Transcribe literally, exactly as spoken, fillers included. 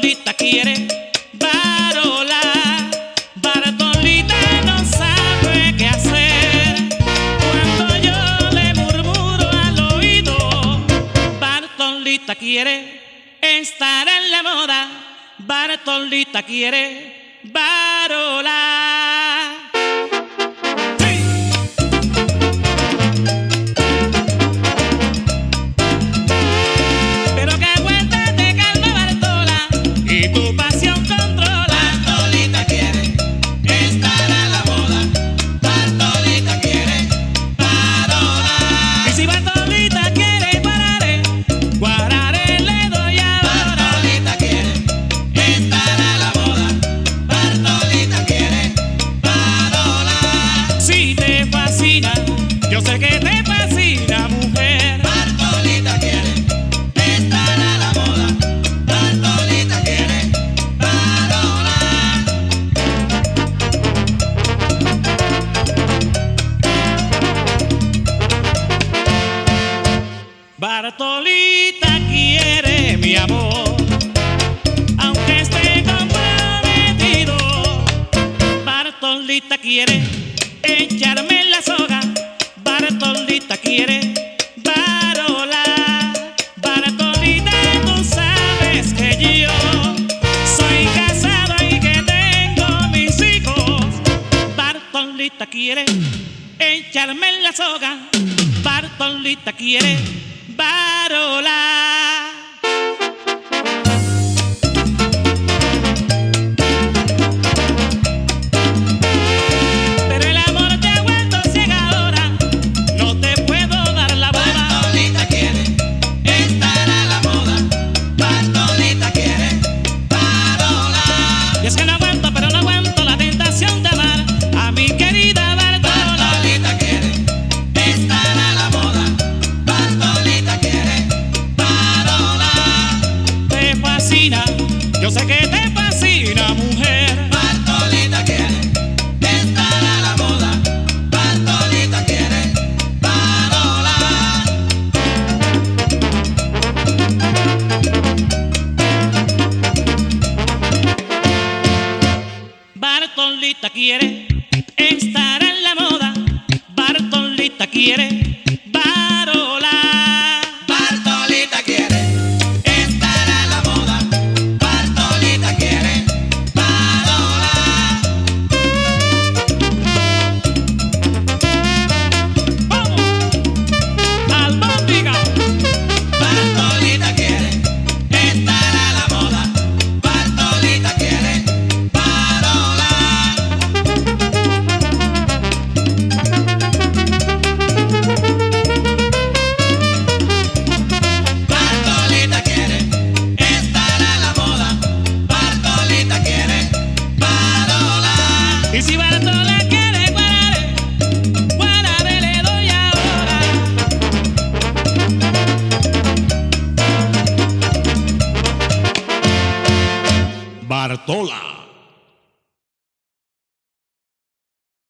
Bartolita quiere Barola. Bartolita no sabe qué hacer cuando yo le murmuro al oído. Bartolita quiere estar en la moda. Bartolita quiere Barola. ¡Sí! Pero que aguántate, calma, Bartola, y tu pasión controla. Bartolita quiere estar a la moda. Bartolita quiere Barola. Y si Bartolita quiere Guarare, Guarare le doy ahora. Bartolita quiere estar a la moda. Bartolita quiere Barola. Si te fascina, yo sé que te fascina, mujer. Bartolita quiere estar a la moda. Bartolita quiere Barola. Bartolita quiere mi amor, aunque esté comprometido. Bartolita quiere echarme en la soga. Bartolita quiere Barola. Bartolita, tú sabes que yo soy casado y que tengo mis hijos. Bartolita quiere echarme en la soga. Bartolita quiere Barola. Pero el amor te ha vuelto ciegadora, no te puedo dar la boda. Bartolita quiere estar a la moda. Bartolita quiere Barola. Y es que no aguanto, pero no aguanto la tentación de amar a mi querida Bartola. Bartolita quiere estar a la moda. Bartolita quiere Barola. Te fascina, yo sé que te fascina, mujer. Bartolita quiere estar a la moda. Bartolita quiere Barola. Bartolita quiere estar en la moda. Bartolita quiere Barola. Bartolita quiere estar a la moda. Bartolita quiere Barola. ¡Vamos! ¡Albóndiga! Bartolita quiere estar a la moda. Bartolita quiere Barola. Bartolita quiere estar a la moda. Bartolita quiere Barola. Y si Bartola quiere Guarare, Guarare le doy ahora. Bartola.